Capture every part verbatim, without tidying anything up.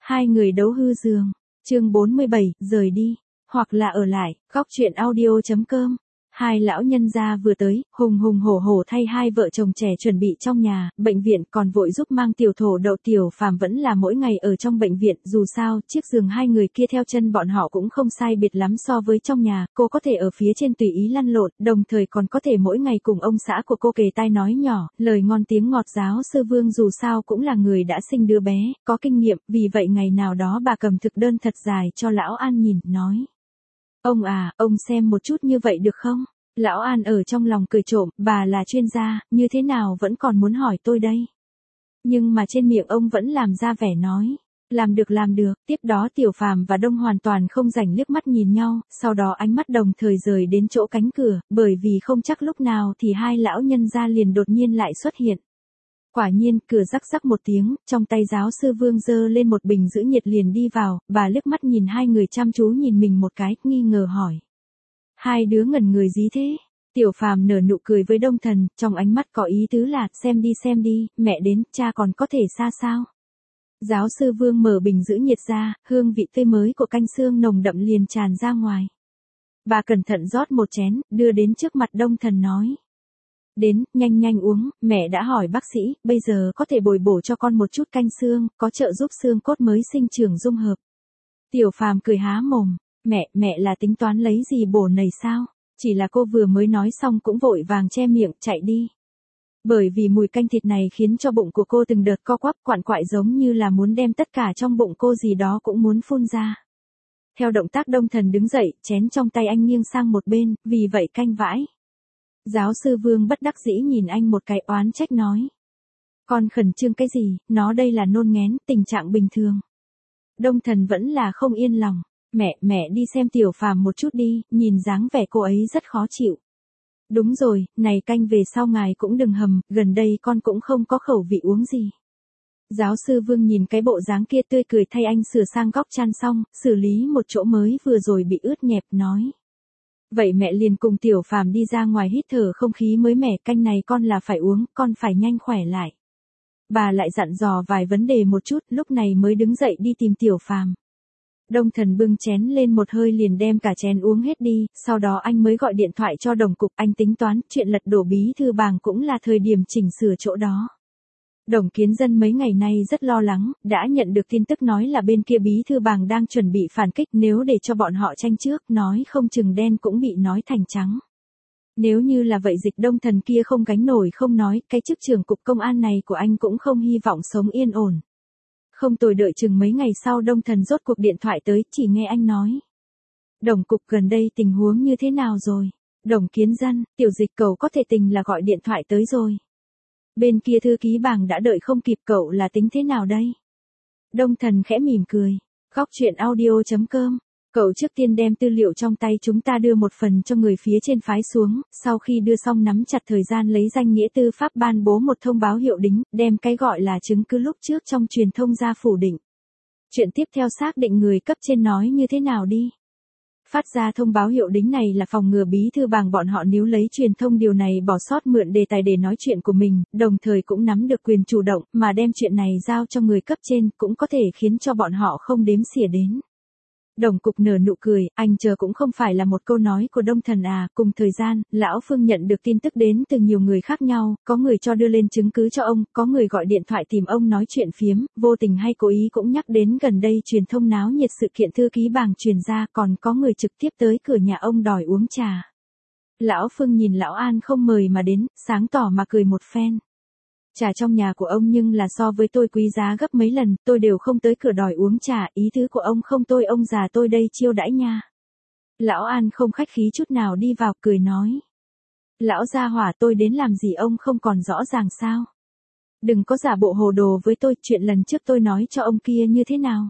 Hai người đấu hư giường. Chương bốn mươi bảy, rời đi, hoặc là ở lại, góc truyện audio chấm com. Hai lão nhân gia vừa tới, hùng hùng hổ hổ thay hai vợ chồng trẻ chuẩn bị trong nhà, bệnh viện còn vội giúp mang tiểu thổ đậu. Tiểu Phàm vẫn là mỗi ngày ở trong bệnh viện, dù sao, chiếc giường hai người kia theo chân bọn họ cũng không sai biệt lắm so với trong nhà, cô có thể ở phía trên tùy ý lăn lộn, đồng thời còn có thể mỗi ngày cùng ông xã của cô kề tai nói nhỏ, lời ngon tiếng ngọt. Giáo sư Vương dù sao cũng là người đã sinh đứa bé, có kinh nghiệm, vì vậy ngày nào đó bà cầm thực đơn thật dài cho lão An nhìn, nói. Ông à, ông xem một chút như vậy được không? Lão An ở trong lòng cười trộm, bà là chuyên gia, như thế nào vẫn còn muốn hỏi tôi đây? Nhưng mà trên miệng ông vẫn làm ra vẻ nói. Làm được làm được, tiếp đó Tiểu Phàm và Đông hoàn toàn không rảnh liếc mắt nhìn nhau, sau đó ánh mắt đồng thời rời đến chỗ cánh cửa, bởi vì không chắc lúc nào thì hai lão nhân gia liền đột nhiên lại xuất hiện. Quả nhiên, cửa rắc rắc một tiếng, trong tay giáo sư Vương giơ lên một bình giữ nhiệt liền đi vào, bà liếc mắt nhìn hai người chăm chú nhìn mình một cái, nghi ngờ hỏi. Hai đứa ngẩn người gì thế? Tiểu Phàm nở nụ cười với Đông Thần, trong ánh mắt có ý tứ là, xem đi xem đi, mẹ đến, cha còn có thể xa sao? Giáo sư Vương mở bình giữ nhiệt ra, hương vị tươi mới của canh xương nồng đậm liền tràn ra ngoài. Bà cẩn thận rót một chén, đưa đến trước mặt Đông Thần nói. Đến, nhanh nhanh uống, mẹ đã hỏi bác sĩ, bây giờ có thể bồi bổ cho con một chút canh xương, có trợ giúp xương cốt mới sinh trưởng dung hợp. Tiểu Phàm cười há mồm, mẹ, mẹ là tính toán lấy gì bổ nầy sao? Chỉ là cô vừa mới nói xong cũng vội vàng che miệng, chạy đi. Bởi vì mùi canh thịt này khiến cho bụng của cô từng đợt co quắp quặn quại giống như là muốn đem tất cả trong bụng cô gì đó cũng muốn phun ra. Theo động tác Đông Thần đứng dậy, chén trong tay anh nghiêng sang một bên, vì vậy canh vãi. Giáo sư Vương bất đắc dĩ nhìn anh một cái oán trách nói. Con khẩn trương cái gì, nó đây là nôn nghén, tình trạng bình thường. Đông Thần vẫn là không yên lòng. Mẹ, mẹ đi xem Tiểu Phàm một chút đi, nhìn dáng vẻ cô ấy rất khó chịu. Đúng rồi, này canh về sau ngài cũng đừng hầm, gần đây con cũng không có khẩu vị uống gì. Giáo sư Vương nhìn cái bộ dáng kia tươi cười thay anh sửa sang góc chăn xong, xử lý một chỗ mới vừa rồi bị ướt nhẹp nói. Vậy mẹ liền cùng Tiểu Phàm đi ra ngoài hít thở không khí mới mẻ, canh này con là phải uống, con phải nhanh khỏe lại. Bà lại dặn dò vài vấn đề một chút, lúc này mới đứng dậy đi tìm Tiểu Phàm. Đông Thần bưng chén lên một hơi liền đem cả chén uống hết đi, sau đó anh mới gọi điện thoại cho Đồng Cục, anh tính toán, chuyện lật đổ bí thư bàng cũng là thời điểm chỉnh sửa chỗ đó. Đồng Kiến Dân mấy ngày nay rất lo lắng, đã nhận được tin tức nói là bên kia bí thư bàng đang chuẩn bị phản kích, nếu để cho bọn họ tranh trước, nói không chừng đen cũng bị nói thành trắng. Nếu như là vậy Dịch Đông Thần kia không gánh nổi không nói, cái chức trưởng cục công an này của anh cũng không hy vọng sống yên ổn. Không tồi, đợi chừng mấy ngày sau Đông Thần rốt cuộc điện thoại tới, chỉ nghe anh nói. Đồng Cục gần đây tình huống như thế nào rồi? Đồng Kiến Dân, Tiểu Dịch cậu có thể tình là gọi điện thoại tới rồi. Bên kia thư ký bàng đã đợi không kịp, cậu là tính thế nào đây? Đông Thần khẽ mỉm cười. Góc truyện audio chấm com. Cậu trước tiên đem tư liệu trong tay chúng ta đưa một phần cho người phía trên phái xuống, sau khi đưa xong nắm chặt thời gian lấy danh nghĩa tư pháp ban bố một thông báo hiệu đính, đem cái gọi là chứng cứ lúc trước trong truyền thông ra phủ định. Chuyện tiếp theo xác định người cấp trên nói như thế nào đi. Phát ra thông báo hiệu đính này là phòng ngừa bí thư bàng bọn họ nếu lấy truyền thông điều này bỏ sót mượn đề tài để nói chuyện của mình, đồng thời cũng nắm được quyền chủ động, mà đem chuyện này giao cho người cấp trên cũng có thể khiến cho bọn họ không đếm xỉa đến. Đồng Cục nở nụ cười, anh chờ cũng không phải là một câu nói của Đông Thần à, cùng thời gian, Lão Phương nhận được tin tức đến từ nhiều người khác nhau, có người cho đưa lên chứng cứ cho ông, có người gọi điện thoại tìm ông nói chuyện phiếm, vô tình hay cố ý cũng nhắc đến gần đây truyền thông náo nhiệt sự kiện thư ký bàng truyền ra, còn có người trực tiếp tới cửa nhà ông đòi uống trà. Lão Phương nhìn Lão An không mời mà đến, sáng tỏ mà cười một phen. Trà trong nhà của ông nhưng là so với tôi quý giá gấp mấy lần, tôi đều không tới cửa đòi uống trà, ý tứ của ông không tôi ông già tôi đây chiêu đãi nha. Lão An không khách khí chút nào đi vào cười nói. Lão gia hỏa tôi đến làm gì ông không còn rõ ràng sao? Đừng có giả bộ hồ đồ với tôi, chuyện lần trước tôi nói cho ông kia như thế nào?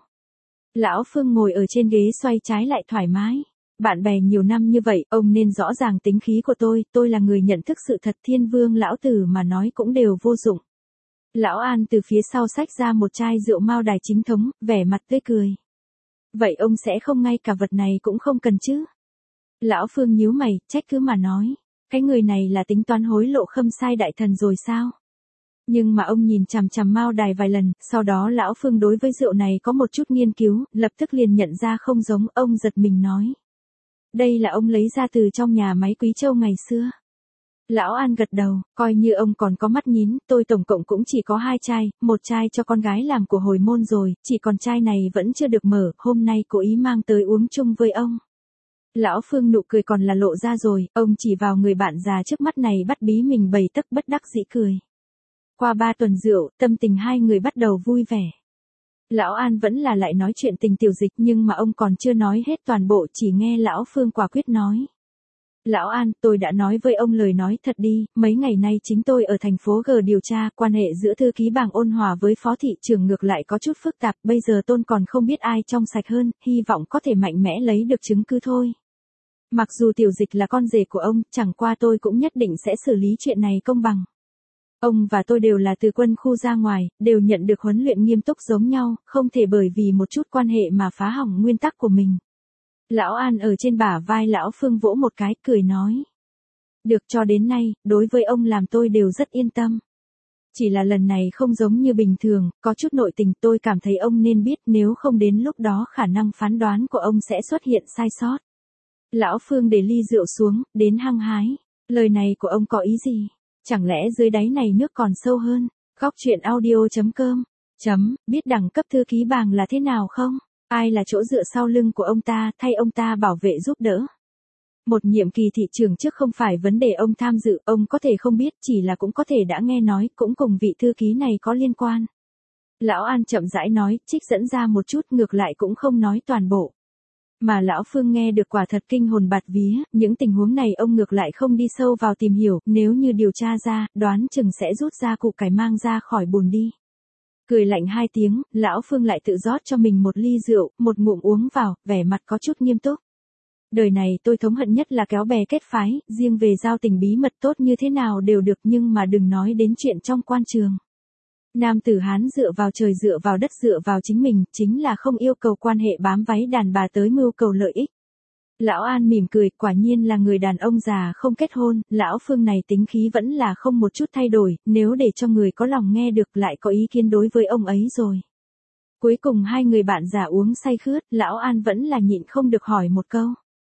Lão Phương ngồi ở trên ghế xoay trái lại thoải mái. Bạn bè nhiều năm như vậy, ông nên rõ ràng tính khí của tôi, tôi là người nhận thức sự thật, Thiên Vương lão tử mà nói cũng đều vô dụng. Lão An từ phía sau xách ra một chai rượu Mao Đài chính thống, vẻ mặt tươi cười. Vậy ông sẽ không ngay cả vật này cũng không cần chứ? Lão Phương nhíu mày, trách cứ mà nói. Cái người này là tính toán hối lộ Khâm Sai đại thần rồi sao? Nhưng mà ông nhìn chằm chằm Mao Đài vài lần, sau đó lão Phương đối với rượu này có một chút nghiên cứu, lập tức liền nhận ra không giống, ông giật mình nói. Đây là ông lấy ra từ trong nhà máy Quý Châu ngày xưa. Lão An gật đầu, coi như ông còn có mắt nhín, tôi tổng cộng cũng chỉ có hai chai, một chai cho con gái làm của hồi môn rồi, chỉ còn chai này vẫn chưa được mở, hôm nay cố ý mang tới uống chung với ông. Lão Phương nụ cười còn là lộ ra rồi, ông chỉ vào người bạn già trước mắt này bắt bí mình bầy tấc bất đắc dĩ cười. Qua ba tuần rượu, tâm tình hai người bắt đầu vui vẻ. Lão An vẫn là lại nói chuyện tình Tiểu Dịch nhưng mà ông còn chưa nói hết toàn bộ, chỉ nghe Lão Phương quả quyết nói. Lão An, tôi đã nói với ông lời nói thật đi, mấy ngày nay chính tôi ở thành phố G điều tra, quan hệ giữa thư ký Bàng Ôn Hòa với phó thị trưởng ngược lại có chút phức tạp, bây giờ tôi còn không biết ai trong sạch hơn, hy vọng có thể mạnh mẽ lấy được chứng cứ thôi. Mặc dù Tiểu Dịch là con rể của ông, chẳng qua tôi cũng nhất định sẽ xử lý chuyện này công bằng. Ông và tôi đều là từ quân khu ra ngoài, đều nhận được huấn luyện nghiêm túc giống nhau, không thể bởi vì một chút quan hệ mà phá hỏng nguyên tắc của mình. Lão An ở trên bả vai Lão Phương vỗ một cái, cười nói. Được, cho đến nay, đối với ông làm tôi đều rất yên tâm. Chỉ là lần này không giống như bình thường, có chút nội tình, tôi cảm thấy ông nên biết, nếu không đến lúc đó khả năng phán đoán của ông sẽ xuất hiện sai sót. Lão Phương để ly rượu xuống, đến hăng hái. Lời này của ông có ý gì? Chẳng lẽ dưới đáy này nước còn sâu hơn? Góc truyện audio chấm com chấm, biết đẳng cấp thư ký Bàng là thế nào không? Ai là chỗ dựa sau lưng của ông ta, thay ông ta bảo vệ giúp đỡ? Một nhiệm kỳ thị trường trước không phải vấn đề ông tham dự, ông có thể không biết, chỉ là cũng có thể đã nghe nói, cũng cùng vị thư ký này có liên quan. Lão An chậm rãi nói, trích dẫn ra một chút, ngược lại cũng không nói toàn bộ. Mà Lão Phương nghe được quả thật kinh hồn bạt vía, những tình huống này ông ngược lại không đi sâu vào tìm hiểu, nếu như điều tra ra, đoán chừng sẽ rút ra củ cải mang ra khỏi bùn đi. Cười lạnh hai tiếng, Lão Phương lại tự rót cho mình một ly rượu, một ngụm uống vào, vẻ mặt có chút nghiêm túc. Đời này tôi thống hận nhất là kéo bè kết phái, riêng về giao tình bí mật tốt như thế nào đều được nhưng mà đừng nói đến chuyện trong quan trường. Nam tử Hán dựa vào trời dựa vào đất dựa vào chính mình, chính là không yêu cầu quan hệ bám váy đàn bà tới mưu cầu lợi ích. Lão An mỉm cười, quả nhiên là người đàn ông già không kết hôn, Lão Phương này tính khí vẫn là không một chút thay đổi, nếu để cho người có lòng nghe được lại có ý kiến đối với ông ấy rồi. Cuối cùng hai người bạn già uống say khướt, Lão An vẫn là nhịn không được hỏi một câu.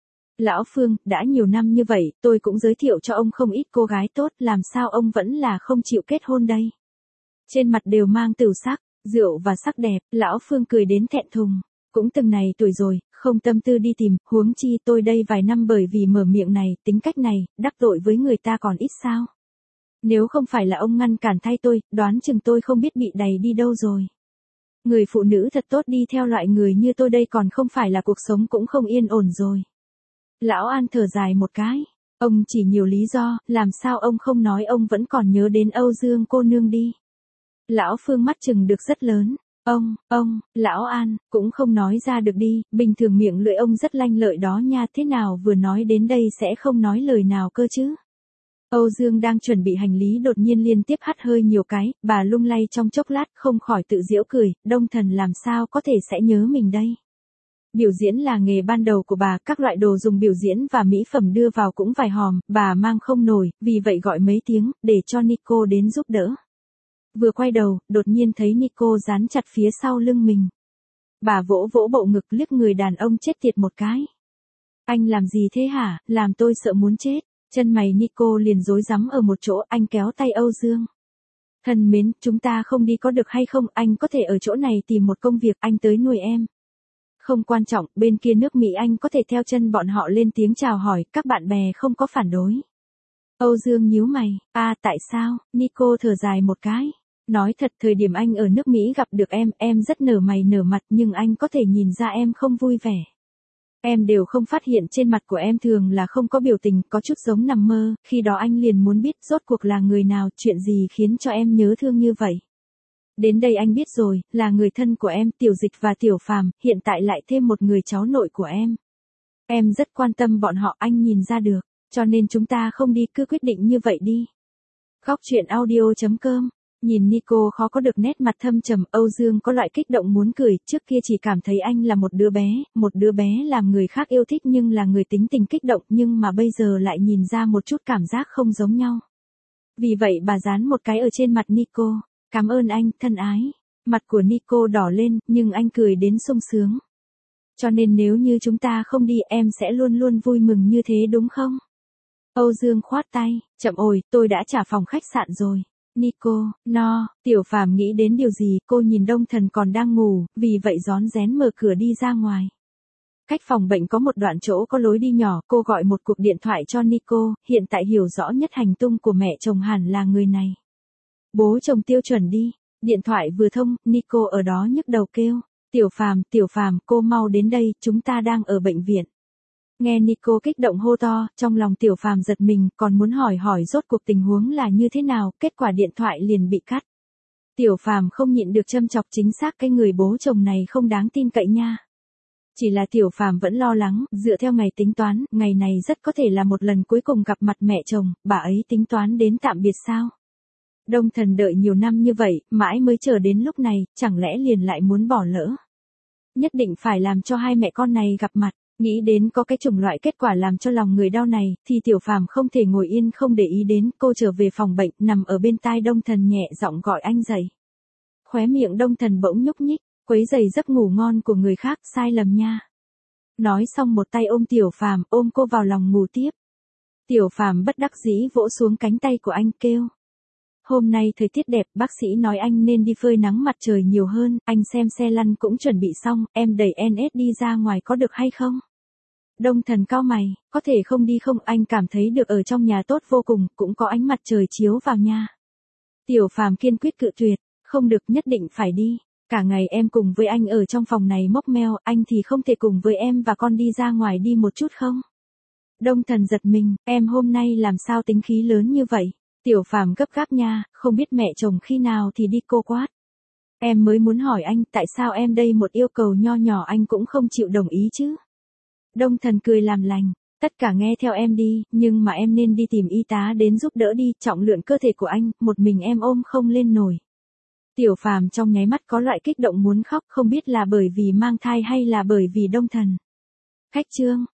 Lão Phương, đã nhiều năm như vậy, tôi cũng giới thiệu cho ông không ít cô gái tốt, làm sao ông vẫn là không chịu kết hôn đây? Trên mặt đều mang tửu sắc, rượu và sắc đẹp, Lão Phương cười đến thẹn thùng. Cũng từng này tuổi rồi, không tâm tư đi tìm, huống chi tôi đây vài năm bởi vì mở miệng này, tính cách này, đắc tội với người ta còn ít sao. Nếu không phải là ông ngăn cản thay tôi, đoán chừng tôi không biết bị đày đi đâu rồi. Người phụ nữ thật tốt đi theo loại người như tôi đây còn không phải là cuộc sống cũng không yên ổn rồi. Lão An thở dài một cái, ông chỉ nhiều lý do, làm sao ông không nói ông vẫn còn nhớ đến Âu Dương cô nương đi. Lão Phương mắt chừng được rất lớn. Ông, ông, Lão An, cũng không nói ra được đi, bình thường miệng lưỡi ông rất lanh lợi đó nha, thế nào vừa nói đến đây sẽ không nói lời nào cơ chứ. Âu Dương đang chuẩn bị hành lý đột nhiên liên tiếp hắt hơi nhiều cái, bà lung lay trong chốc lát không khỏi tự giễu cười, Đông Thần làm sao có thể sẽ nhớ mình đây. Biểu diễn là nghề ban đầu của bà, các loại đồ dùng biểu diễn và mỹ phẩm đưa vào cũng vài hòm, bà mang không nổi, vì vậy gọi mấy tiếng, để cho Nico đến giúp đỡ. Vừa quay đầu, đột nhiên thấy Nico dán chặt phía sau lưng mình. Bà vỗ vỗ bộ ngực liếc người đàn ông chết tiệt một cái. Anh làm gì thế hả, làm tôi sợ muốn chết. Chân mày Nico liền rối rắm ở một chỗ, anh kéo tay Âu Dương. Thân mến, chúng ta không đi có được hay không, anh có thể ở chỗ này tìm một công việc, anh tới nuôi em. Không quan trọng, bên kia nước Mỹ anh có thể theo chân bọn họ lên tiếng chào hỏi, các bạn bè không có phản đối. Âu Dương nhíu mày, a à, tại sao, Nico thở dài một cái. Nói thật thời điểm anh ở nước Mỹ gặp được em, em rất nở mày nở mặt nhưng anh có thể nhìn ra em không vui vẻ. Em đều không phát hiện trên mặt của em thường là không có biểu tình, có chút giống nằm mơ, khi đó anh liền muốn biết rốt cuộc là người nào, chuyện gì khiến cho em nhớ thương như vậy. Đến đây anh biết rồi, là người thân của em, Tiểu Dịch và Tiểu Phàm, hiện tại lại thêm một người cháu nội của em. Em rất quan tâm bọn họ, anh nhìn ra được, cho nên chúng ta không đi, cứ quyết định như vậy đi. Góc truyện audio chấm com. Nhìn Nico khó có được nét mặt thâm trầm, Âu Dương có loại kích động muốn cười, trước kia chỉ cảm thấy anh là một đứa bé, một đứa bé làm người khác yêu thích nhưng là người tính tình kích động, nhưng mà bây giờ lại nhìn ra một chút cảm giác không giống nhau. Vì vậy bà dán một cái ở trên mặt Nico. Cảm ơn anh, thân ái. Mặt của Nico đỏ lên, nhưng anh cười đến sung sướng. Cho nên nếu như chúng ta không đi em sẽ luôn luôn vui mừng như thế đúng không? Âu Dương khoát tay, chậm ồi, tôi đã trả phòng khách sạn rồi. Nico, no, Tiểu Phàm nghĩ đến điều gì, cô nhìn Đông Thần còn đang ngủ, vì vậy rón rén mở cửa đi ra ngoài. Cách phòng bệnh có một đoạn chỗ có lối đi nhỏ, cô gọi một cuộc điện thoại cho Nico, hiện tại hiểu rõ nhất hành tung của mẹ chồng hẳn là người này. Bố chồng tiêu chuẩn đi, điện thoại vừa thông, Nico ở đó nhức đầu kêu, Tiểu Phàm, Tiểu Phàm, cô mau đến đây, chúng ta đang ở bệnh viện. Nghe Nico kích động hô to, trong lòng Tiểu Phàm giật mình, còn muốn hỏi hỏi rốt cuộc tình huống là như thế nào, kết quả điện thoại liền bị cắt. Tiểu Phàm không nhịn được châm chọc chính xác cái người bố chồng này không đáng tin cậy nha. Chỉ là Tiểu Phàm vẫn lo lắng, dựa theo ngày tính toán, ngày này rất có thể là một lần cuối cùng gặp mặt mẹ chồng, bà ấy tính toán đến tạm biệt sao? Đông Thần đợi nhiều năm như vậy, mãi mới chờ đến lúc này, chẳng lẽ liền lại muốn bỏ lỡ? Nhất định phải làm cho hai mẹ con này gặp mặt. Nghĩ đến có cái chủng loại kết quả làm cho lòng người đau này, thì Tiểu Phàm không thể ngồi yên không để ý đến, cô trở về phòng bệnh, nằm ở bên tai Đông Thần nhẹ giọng gọi anh dậy. Khóe miệng Đông Thần bỗng nhúc nhích, quấy rầy giấc ngủ ngon của người khác, sai lầm nha. Nói xong một tay ôm Tiểu Phàm, ôm cô vào lòng ngủ tiếp. Tiểu Phàm bất đắc dĩ vỗ xuống cánh tay của anh kêu. Hôm nay thời tiết đẹp, bác sĩ nói anh nên đi phơi nắng mặt trời nhiều hơn, anh xem xe lăn cũng chuẩn bị xong, em đẩy en ét đi ra ngoài có được hay không? Đông Thần cau mày, có thể không đi không, anh cảm thấy được ở trong nhà tốt vô cùng, cũng có ánh mặt trời chiếu vào nha. Tiểu Phàm kiên quyết cự tuyệt, không được, nhất định phải đi. Cả ngày em cùng với anh ở trong phòng này mốc meo, anh thì không thể cùng với em và con đi ra ngoài đi một chút không? Đông Thần giật mình, em hôm nay làm sao tính khí lớn như vậy? Tiểu Phàm gấp gáp nha, không biết mẹ chồng khi nào thì đi, cô quát. Em mới muốn hỏi anh, tại sao em đây một yêu cầu nho nhỏ anh cũng không chịu đồng ý chứ? Đông Thần cười làm lành, tất cả nghe theo em đi, nhưng mà em nên đi tìm y tá đến giúp đỡ đi, trọng lượng cơ thể của anh, một mình em ôm không lên nổi. Tiểu Phàm trong nháy mắt có loại kích động muốn khóc, không biết là bởi vì mang thai hay là bởi vì Đông Thần. Khách trương,